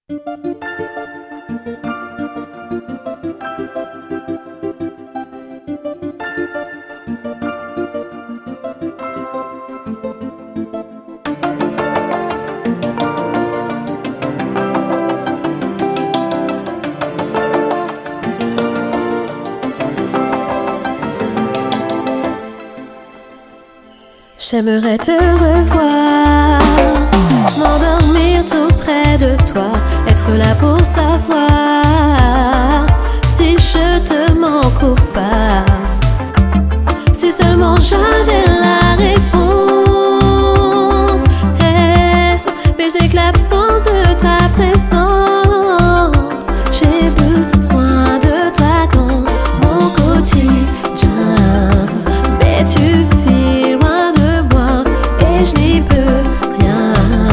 J'aimerais te revoir, m'endormir tout près de toi, être là pour savoir si je te manque ou pas. Si seulement j'avais la réponse, hey, mais je déclare sans ta présence. J'ai besoin de toi dans mon quotidien, mais tu vis loin de moi et je n'y peux rien.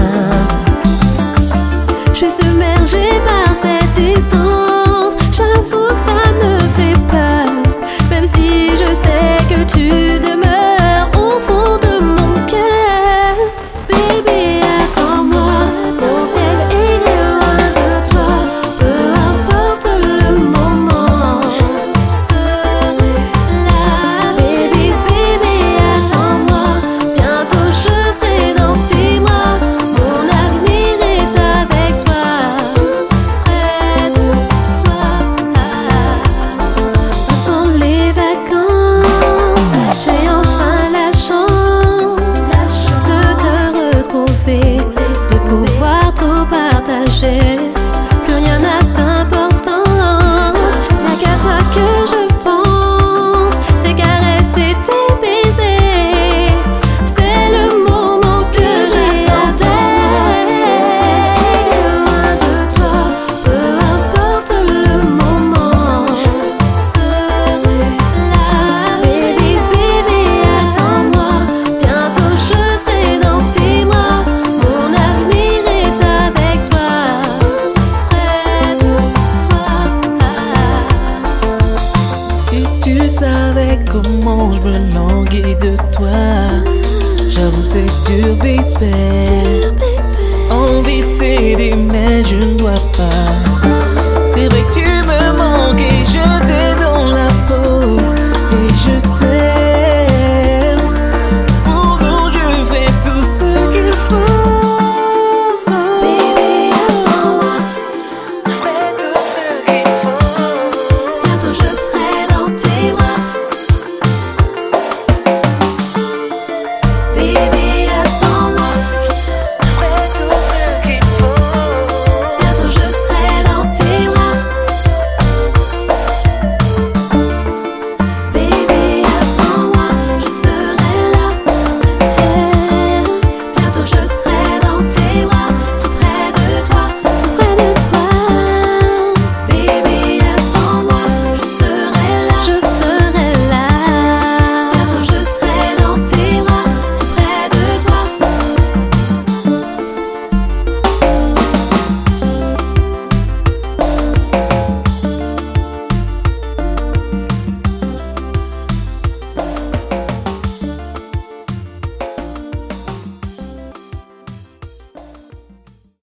Je suis submergée par cette distance, j'avoue que ça me fait peur, même si je sais que tu demeures au fond de mon cœur. Baby, attends-moi, mon ciel est loin de toi, peu importe le moment, je serai là. Baby, baby, attends-moi, bientôt je serai dans tes bras, mon avenir est avec toi, tout près de toi. Ce sont les vacances, j'ai enfin la chance de te retrouver, de pouvoir tout partager. Plus rien n'a d'importance, y'a qu'à toi que je pense. Tes caresses et tes baisers, c'est le moment que j'attendais. Loin de toi, peu importe le moment, je serai là. Baby, baby, attends-moi, bientôt je serai dans tes bras, mon avenir est avec toi, tout près de toi. Si tu savais comment je me languis de toi, j'avoue c'est dur, baby. Envie de céder mais je ne dois pas.